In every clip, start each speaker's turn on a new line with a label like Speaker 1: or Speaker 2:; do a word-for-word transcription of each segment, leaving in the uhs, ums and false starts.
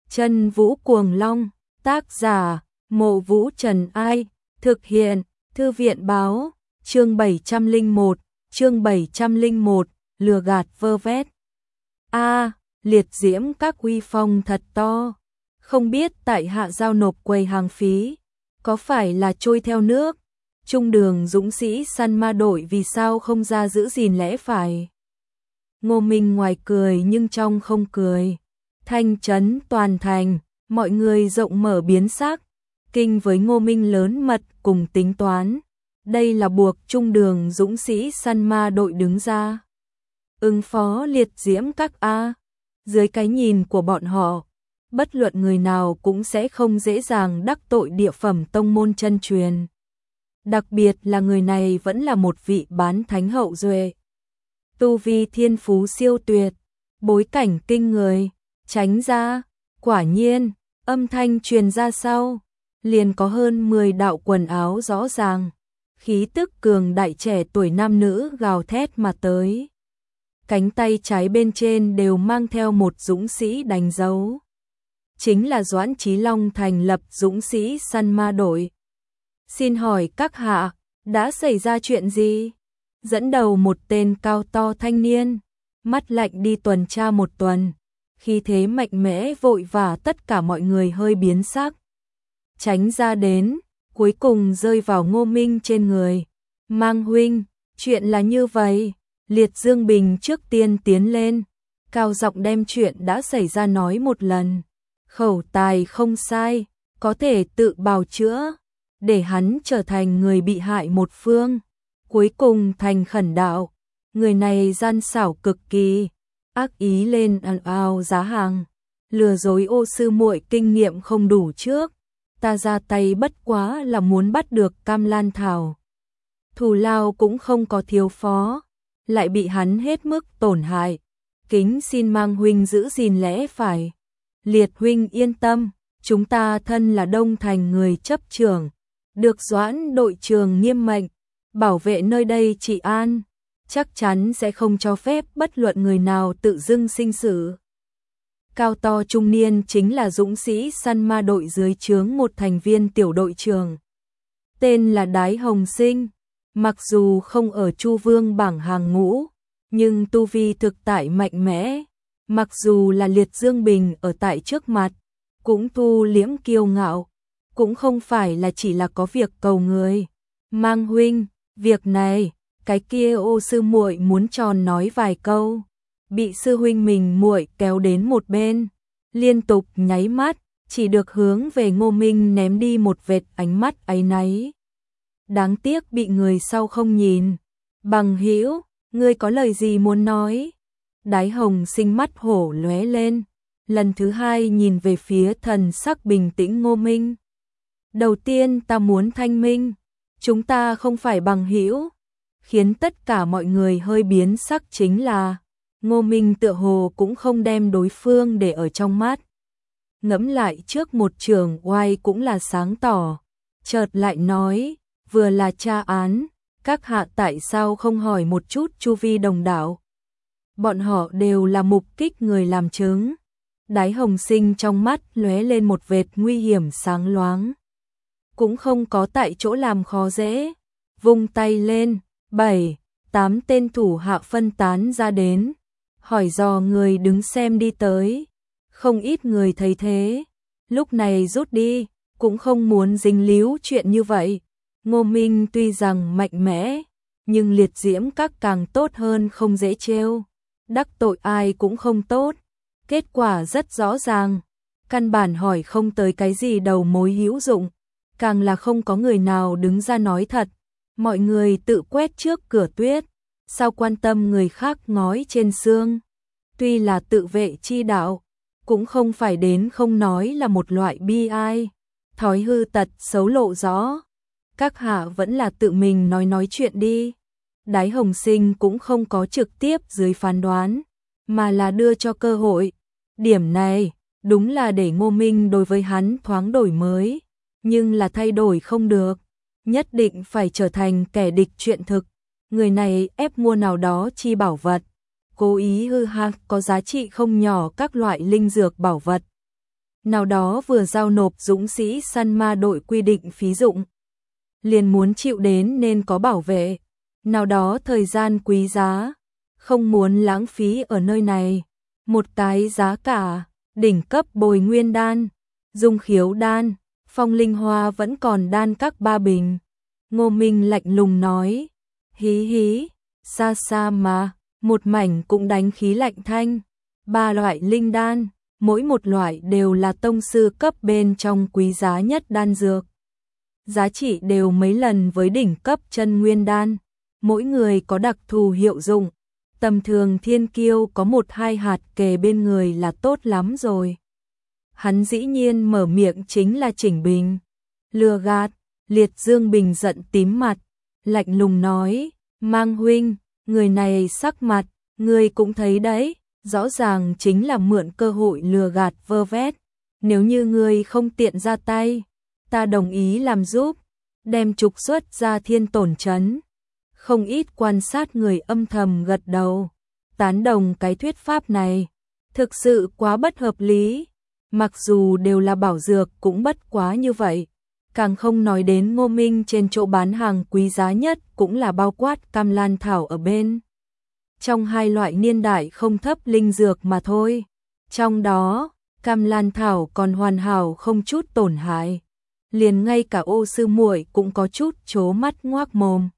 Speaker 1: Chân Vũ Cuồng Long, tác giả, Mộ Vũ Trần Ai, thực hiện, Thư viện báo, chương bảy trăm lẻ một, chương bảy trăm lẻ một, lừa gạt vơ vét. A, liệt diễm các uy phong thật to, không biết tại hạ giao nộp quầy hàng phí, có phải là trôi theo nước? Trung đường dũng sĩ săn ma đội vì sao không ra giữ gìn lẽ phải? Ngô Minh ngoài cười nhưng trong không cười. Thanh trấn toàn thành, mọi người rộng mở biến sắc, kinh với Ngô Minh lớn mật cùng tính toán. Đây là buộc trung đường dũng sĩ săn ma đội đứng ra ứng phó liệt diễm các A. Dưới cái nhìn của bọn họ, bất luận người nào cũng sẽ không dễ dàng đắc tội địa phẩm tông môn chân truyền. Đặc biệt là người này vẫn là một vị bán thánh hậu duệ. Tu vi thiên phú siêu tuyệt, bối cảnh kinh người, tránh ra, quả nhiên, âm thanh truyền ra sau, liền có hơn mười đạo quần áo rõ ràng, khí tức cường đại trẻ tuổi nam nữ gào thét mà tới. Cánh tay trái bên trên đều mang theo một dũng sĩ đánh dấu. Chính là Doãn Chí Long thành lập dũng sĩ săn ma đội. Xin hỏi các hạ, đã xảy ra chuyện gì? Dẫn đầu một tên cao to thanh niên, mắt lạnh đi tuần tra một tuần, khi thế mạnh mẽ vội vã tất cả mọi người hơi biến sắc. Tránh ra đến, cuối cùng rơi vào Ngô Minh trên người. Mang huynh, chuyện là như vậy. Liệt Dương Bình trước tiên tiến lên, cao giọng đem chuyện đã xảy ra nói một lần. Khẩu tài không sai, có thể tự bào chữa, để hắn trở thành người bị hại một phương. Cuối cùng thành khẩn đạo, người này gian xảo cực kỳ, ác ý lên ào ào giá hàng, lừa dối ô sư muội kinh nghiệm không đủ trước, ta ra tay bất quá là muốn bắt được Cam Lan Thảo. Thù lao cũng không có thiếu phó, lại bị hắn hết mức tổn hại, kính xin Mang huynh giữ gìn lẽ phải. Liệt huynh yên tâm, chúng ta thân là Đông Thành người chấp trưởng, được Doãn đội trưởng nghiêm mệnh, bảo vệ nơi đây trị an, chắc chắn sẽ không cho phép bất luận người nào tự dưng sinh sự. Cao to trung niên chính là dũng sĩ săn ma đội dưới trướng một thành viên tiểu đội trưởng. Tên là Đái Hồng Sinh, mặc dù không ở Chu Vương bảng hàng ngũ, nhưng tu vi thực tại mạnh mẽ. Mặc dù là Liệt Dương Bình ở tại trước mặt, cũng thu liễm kiêu ngạo, cũng không phải là chỉ là có việc cầu người. Mang huynh, việc này, cái kia ô sư muội muốn tròn nói vài câu, bị sư huynh mình muội kéo đến một bên, liên tục nháy mắt, chỉ được hướng về Ngô Minh ném đi một vệt ánh mắt áy náy. Đáng tiếc bị người sau không nhìn. Bằng hữu, ngươi có lời gì muốn nói? Đái Hồng Sinh mắt hổ lóe lên, lần thứ hai nhìn về phía thần sắc bình tĩnh Ngô Minh. Đầu tiên ta muốn thanh minh, chúng ta không phải bằng hữu. Khiến tất cả mọi người hơi biến sắc chính là Ngô Minh tựa hồ cũng không đem đối phương để ở trong mắt. Ngẫm lại trước một trường oai cũng là sáng tỏ, chợt lại nói, vừa là tra án, các hạ tại sao không hỏi một chút chu vi đồng đạo? Bọn họ đều là mục kích người làm chứng. Đái Hồng Sinh trong mắt lóe lên một vệt nguy hiểm sáng loáng. Cũng không có tại chỗ làm khó dễ, vung tay lên, bảy, tám tên thủ hạ phân tán ra đến, hỏi dò người đứng xem đi tới. Không ít người thấy thế, lúc này rút đi, cũng không muốn dính líu chuyện như vậy. Ngô Minh tuy rằng mạnh mẽ, nhưng liệt diễm các càng tốt hơn không dễ trêu. Đắc tội ai cũng không tốt. Kết quả rất rõ ràng, căn bản hỏi không tới cái gì đầu mối hữu dụng, càng là không có người nào đứng ra nói thật. Mọi người tự quét trước cửa tuyết, sao quan tâm người khác ngói trên xương. Tuy là tự vệ chi đạo, cũng không phải đến không nói là một loại bi ai. Thói hư tật xấu lộ rõ. Các hạ vẫn là tự mình nói nói chuyện đi. Đái Hồng Sinh cũng không có trực tiếp dưới phán đoán, mà là đưa cho cơ hội. Điểm này, đúng là để Ngô Minh đối với hắn thoáng đổi mới, nhưng là thay đổi không được. Nhất định phải trở thành kẻ địch chuyện thực. Người này ép mua nào đó chi bảo vật, cố ý hư hại có giá trị không nhỏ các loại linh dược bảo vật. nào đó vừa giao nộp dũng sĩ săn ma đội quy định phí dụng, liền muốn chịu đến nên có bảo vệ, nào đó thời gian quý giá, không muốn lãng phí ở nơi này, một cái giá cả, đỉnh cấp bồi nguyên đan, dung khiếu đan, phong linh hoa vẫn còn đan các ba bình. Ngô Minh lạnh lùng nói, hí hí, xa xa mà, một mảnh cũng đánh khí lạnh thanh, ba loại linh đan, mỗi một loại đều là tông sư cấp bên trong quý giá nhất đan dược. Giá trị đều mấy lần với đỉnh cấp chân nguyên đan, mỗi người có đặc thù hiệu dụng, tầm thường thiên kiêu có một hai hạt kề bên người là tốt lắm rồi. Hắn dĩ nhiên mở miệng chính là chỉnh bình, lừa gạt. Liệt Dương Bình giận tím mặt, lạnh lùng nói, Mang huynh, người này sắc mặt, người cũng thấy đấy, rõ ràng chính là mượn cơ hội lừa gạt vơ vét. Nếu như người không tiện ra tay, ta đồng ý làm giúp, đem trục xuất ra thiên tổn trấn. Không ít quan sát người âm thầm gật đầu, tán đồng cái thuyết pháp này, thực sự quá bất hợp lý, mặc dù đều là bảo dược cũng bất quá như vậy. Càng không nói đến Ngô Minh trên chỗ bán hàng quý giá nhất cũng là bao quát cam lan thảo ở bên. Trong hai loại niên đại không thấp linh dược mà thôi. Trong đó, cam lan thảo còn hoàn hảo không chút tổn hại. Liền ngay cả Ô sư muội cũng có chút chố mắt ngoác mồm.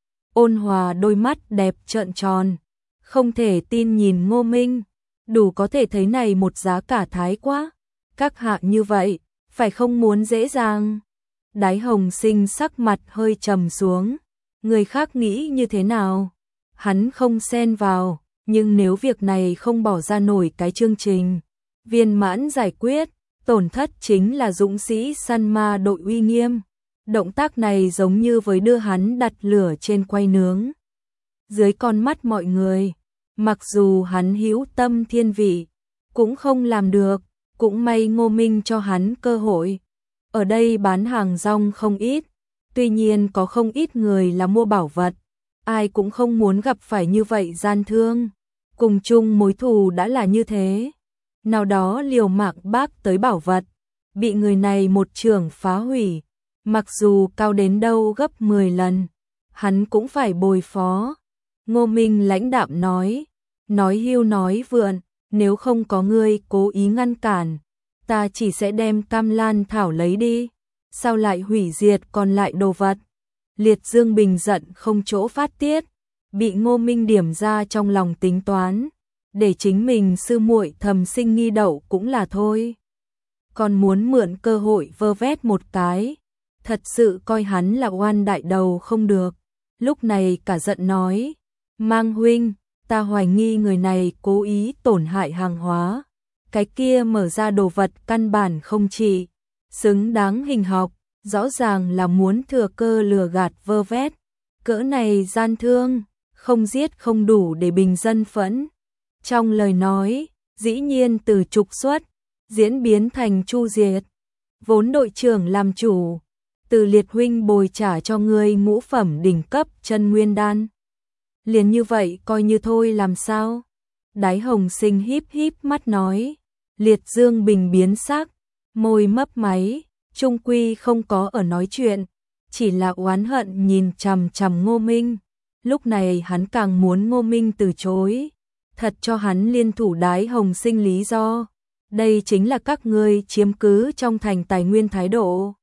Speaker 1: Ôn Hòa đôi mắt đẹp trợn tròn, không thể tin nhìn Ngô Minh, đủ có thể thấy này một giá cả thái quá. Các hạ như vậy, phải không muốn dễ dàng. Đái Hồng Sinh sắc mặt hơi trầm xuống, người khác nghĩ như thế nào, hắn không xen vào, nhưng nếu việc này không bỏ ra nổi cái chương trình viên mãn giải quyết, tổn thất chính là dũng sĩ săn ma đội uy nghiêm. Động tác này giống như với đưa hắn đặt lửa trên quay nướng. Dưới con mắt mọi người, mặc dù hắn hữu tâm thiên vị, cũng không làm được, cũng may Ngô Minh cho hắn cơ hội. Ở đây bán hàng rong không ít, tuy nhiên có không ít người là mua bảo vật, ai cũng không muốn gặp phải như vậy gian thương, cùng chung mối thù đã là như thế. Nào đó liều mạng bác tới bảo vật, bị người này một chưởng phá hủy, mặc dù cao đến đâu gấp mười lần, hắn cũng phải bồi phó. Ngô Minh lãnh đạm nói, nói hưu nói vượn, nếu không có ngươi cố ý ngăn cản, ta chỉ sẽ đem cam lan thảo lấy đi, sao lại hủy diệt còn lại đồ vật. Liệt Dương Bình giận không chỗ phát tiết, bị Ngô Minh điểm ra trong lòng tính toán, để chính mình sư muội thầm sinh nghi đậu cũng là thôi. Còn muốn mượn cơ hội vơ vét một cái, thật sự coi hắn là oan đại đầu không được. Lúc này cả giận nói, Mang huynh, ta hoài nghi người này cố ý tổn hại hàng hóa. Cái kia mở ra đồ vật căn bản không chỉ xứng đáng hình học, rõ ràng là muốn thừa cơ lừa gạt vơ vét. Cỡ này gian thương, không giết không đủ để bình dân phẫn. Trong lời nói, dĩ nhiên từ trục xuất, diễn biến thành chu diệt. Vốn đội trưởng làm chủ, từ Liệt huynh bồi trả cho ngươi ngũ phẩm đỉnh cấp chân nguyên đan. Liền như vậy coi như thôi làm sao? Đái Hồng Sinh híp híp mắt nói. Liệt Dương Bình biến sắc, môi mấp máy, trung quy không có ở nói chuyện, chỉ là oán hận nhìn chằm chằm Ngô Minh. Lúc này hắn càng muốn Ngô Minh từ chối, thật cho hắn liên thủ Đái Hồng Sinh lý do. Đây chính là các ngươi chiếm cứ trong thành tài nguyên thái độ.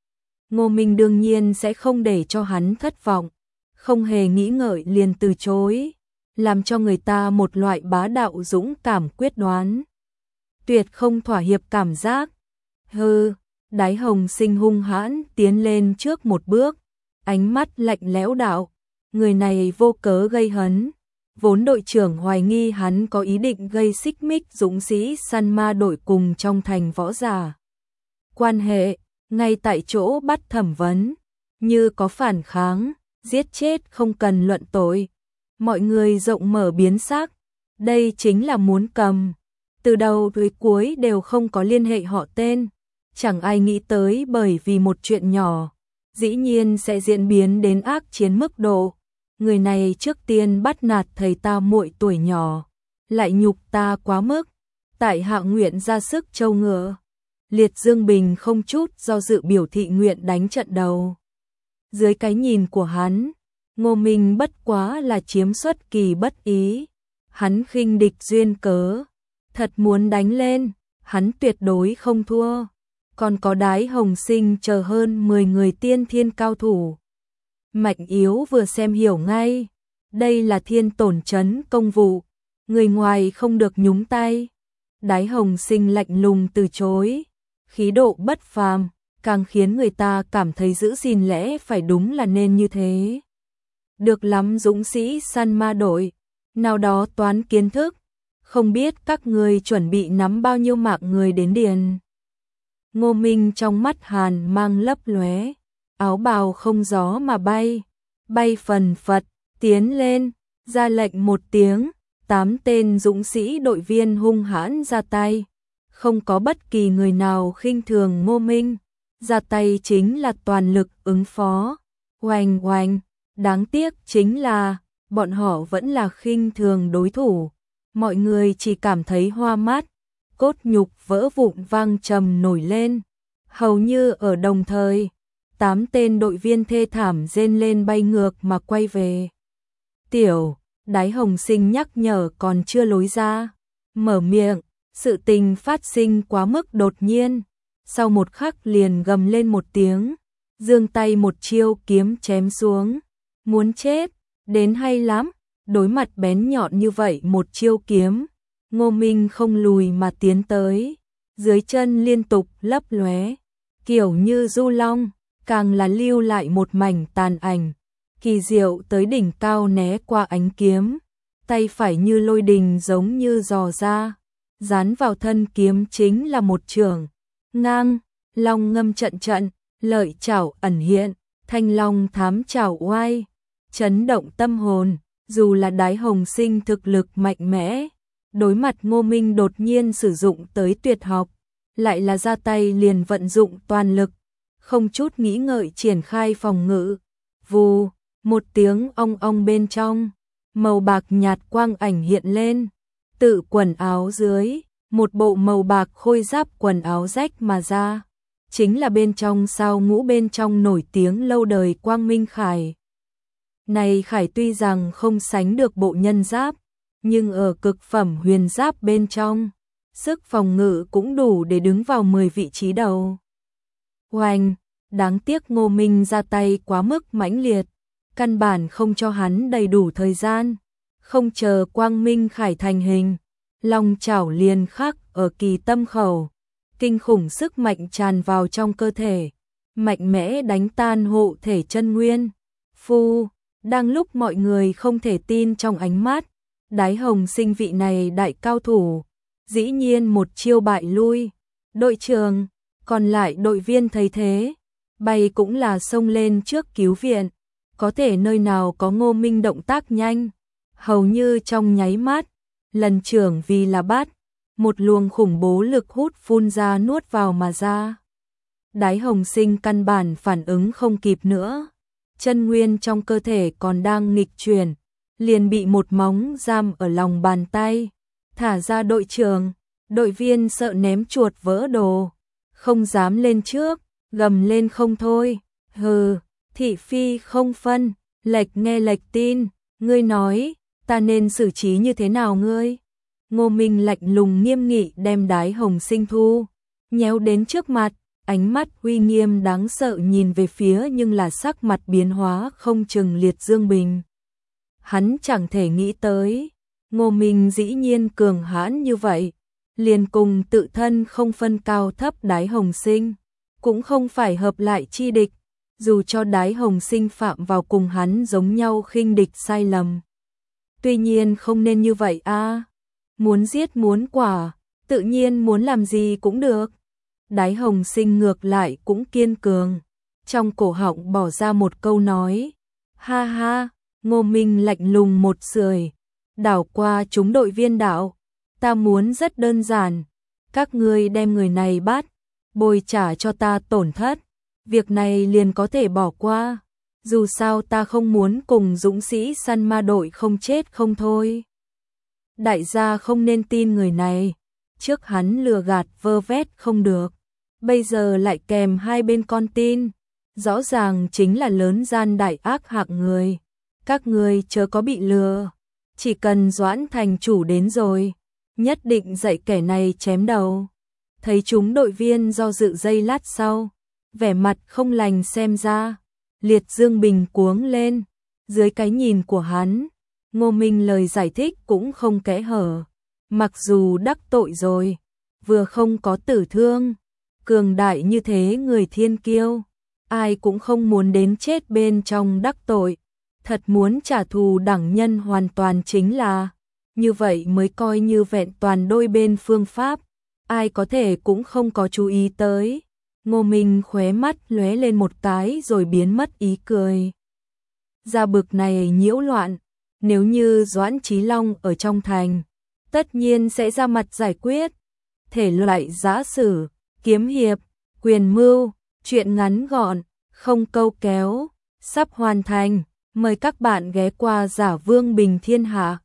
Speaker 1: Ngô Minh đương nhiên sẽ không để cho hắn thất vọng, không hề nghĩ ngợi liền từ chối, làm cho người ta một loại bá đạo dũng cảm quyết đoán. Tuyệt không thỏa hiệp cảm giác. Hừ, Đái Hồng Sinh hung hãn tiến lên trước một bước, ánh mắt lạnh lẽo đạo, người này vô cớ gây hấn. Vốn đội trưởng hoài nghi hắn có ý định gây xích mích dũng sĩ săn ma đội cùng trong thành võ giả. Quan hệ, ngay tại chỗ bắt thẩm vấn, như có phản kháng, giết chết không cần luận tội. Mọi người rộng mở biến sắc, đây chính là muốn cầm. Từ đầu tới cuối đều không có liên hệ họ tên, chẳng ai nghĩ tới bởi vì một chuyện nhỏ, dĩ nhiên sẽ diễn biến đến ác chiến mức độ. Người này trước tiên bắt nạt thầy ta muội tuổi nhỏ, lại nhục ta quá mức, tại hạ nguyện ra sức trâu ngựa. Liệt Dương Bình không chút do dự biểu thị nguyện đánh trận đầu. Dưới cái nhìn của hắn, Ngô Minh bất quá là chiếm xuất kỳ bất ý. Hắn khinh địch duyên cớ. Thật muốn đánh lên, hắn tuyệt đối không thua. Còn có Đái Hồng Sinh chờ hơn mười người tiên thiên cao thủ. Mạnh Yếu vừa xem hiểu ngay. Đây là thiên tổn trấn công vụ. Người ngoài không được nhúng tay. Đái Hồng Sinh lạnh lùng từ chối. Khí độ bất phàm, càng khiến người ta cảm thấy giữ gìn lẽ phải đúng là nên như thế. Được lắm dũng sĩ săn ma đội, nào đó toán kiến thức, không biết các người chuẩn bị nắm bao nhiêu mạng người đến điền. Ngô Minh trong mắt hàn mang lấp lóe, áo bào không gió mà bay, bay phần phật, tiến lên, ra lệnh một tiếng, tám tên dũng sĩ đội viên hung hãn ra tay. Không có bất kỳ người nào khinh thường Ngô Minh, ra tay chính là toàn lực ứng phó. Oanh oanh, đáng tiếc chính là bọn họ vẫn là khinh thường đối thủ. Mọi người chỉ cảm thấy hoa mắt, cốt nhục vỡ vụn vang trầm nổi lên. Hầu như ở đồng thời, tám tên đội viên thê thảm rên lên bay ngược mà quay về. Tiểu, Đái Hồng Sinh nhắc nhở còn chưa lối ra, mở miệng. Sự tình phát sinh quá mức đột nhiên, sau một khắc liền gầm lên một tiếng, giương tay một chiêu kiếm chém xuống, muốn chết, đến hay lắm, đối mặt bén nhọn như vậy một chiêu kiếm, Ngô Minh không lùi mà tiến tới, dưới chân liên tục lấp lóe, kiểu như du long, càng là lưu lại một mảnh tàn ảnh, kỳ diệu tới đỉnh cao né qua ánh kiếm, tay phải như lôi đình giống như giò ra. Dán vào thân kiếm chính là một trường, ngang, long ngâm trận trận, lợi chảo ẩn hiện, thanh long thám chảo oai, chấn động tâm hồn, dù là Đái Hồng Sinh thực lực mạnh mẽ, đối mặt Ngô Minh đột nhiên sử dụng tới tuyệt học, lại là ra tay liền vận dụng toàn lực, không chút nghĩ ngợi triển khai phòng ngự, vù, một tiếng ong ong bên trong, màu bạc nhạt quang ảnh hiện lên. Tự quần áo dưới, một bộ màu bạc khôi giáp quần áo rách mà ra, chính là bên trong sao ngũ bên trong nổi tiếng lâu đời Quang Minh Khải. Này Khải tuy rằng không sánh được bộ nhân giáp, nhưng ở cực phẩm huyền giáp bên trong, sức phòng ngự cũng đủ để đứng vào mười vị trí đầu. Oanh, đáng tiếc Ngô Minh ra tay quá mức mãnh liệt, căn bản không cho hắn đầy đủ thời gian. Không chờ Quang Minh Khải thành hình, long chảo liền khắc ở kỳ tâm khẩu, kinh khủng sức mạnh tràn vào trong cơ thể, mạnh mẽ đánh tan hộ thể chân nguyên. Phu, đang lúc mọi người không thể tin trong ánh mắt, Đái Hồng Sinh vị này đại cao thủ, dĩ nhiên một chiêu bại lui. Đội trưởng, còn lại đội viên thấy thế, bay cũng là xông lên trước cứu viện, có thể nơi nào có Ngô Minh động tác nhanh. Hầu như trong nháy mắt, lần trưởng vì là bắt, một luồng khủng bố lực hút phun ra nuốt vào mà ra. Đái Hồng Sinh căn bản phản ứng không kịp nữa, chân nguyên trong cơ thể còn đang nghịch chuyển, liền bị một móng giam ở lòng bàn tay, thả ra đội trưởng, đội viên sợ ném chuột vỡ đồ, không dám lên trước, gầm lên không thôi, hừ, thị phi không phân, lệch nghe lệch tin, ngươi nói, ta nên xử trí như thế nào ngươi? Ngô Minh lạnh lùng nghiêm nghị đem Đái Hồng Sinh thu, nhéo đến trước mặt, ánh mắt uy nghiêm đáng sợ nhìn về phía nhưng là sắc mặt biến hóa không chừng Liệt Dương Bình. Hắn chẳng thể nghĩ tới, Ngô Minh dĩ nhiên cường hãn như vậy, liền cùng tự thân không phân cao thấp Đái Hồng Sinh, cũng không phải hợp lại chi địch, dù cho Đái Hồng Sinh phạm vào cùng hắn giống nhau khinh địch sai lầm. Tuy nhiên không nên như vậy a, muốn giết muốn quả, tự nhiên muốn làm gì cũng được. Đái Hồng Sinh ngược lại cũng kiên cường, trong cổ họng bỏ ra một câu nói, ha ha. Ngô Minh lạnh lùng một sưởi, đảo qua chúng đội viên đạo, ta muốn rất đơn giản, các ngươi đem người này bắt, bồi trả cho ta tổn thất, việc này liền có thể bỏ qua, dù sao ta không muốn cùng dũng sĩ săn ma đội không chết không thôi. Đại gia không nên tin người này, trước hắn lừa gạt vơ vét không được, bây giờ lại kèm hai bên con tin, rõ ràng chính là lớn gian đại ác hạng người. Các ngươi chớ có bị lừa, chỉ cần Doãn thành chủ đến rồi, nhất định dạy kẻ này chém đầu. Thấy chúng đội viên do dự giây lát sau, vẻ mặt không lành xem ra, Liệt Dương Bình cuống lên, dưới cái nhìn của hắn, Ngô Minh lời giải thích cũng không kẽ hở, mặc dù đắc tội rồi, vừa không có tử thương, cường đại như thế người thiên kiêu, ai cũng không muốn đến chết bên trong đắc tội, thật muốn trả thù đẳng nhân hoàn toàn chính là, như vậy mới coi như vẹn toàn đôi bên phương pháp, ai có thể cũng không có chú ý tới. Ngô Minh khóe mắt lóe lên một cái rồi biến mất ý cười. Ra bực này nhiễu loạn, nếu như Doãn Chí Long ở trong thành, tất nhiên sẽ ra mặt giải quyết. Thể loại giã sử, kiếm hiệp, quyền mưu, chuyện ngắn gọn, không câu kéo, sắp hoàn thành. Mời các bạn ghé qua Giả Vương Bình Thiên Hạ.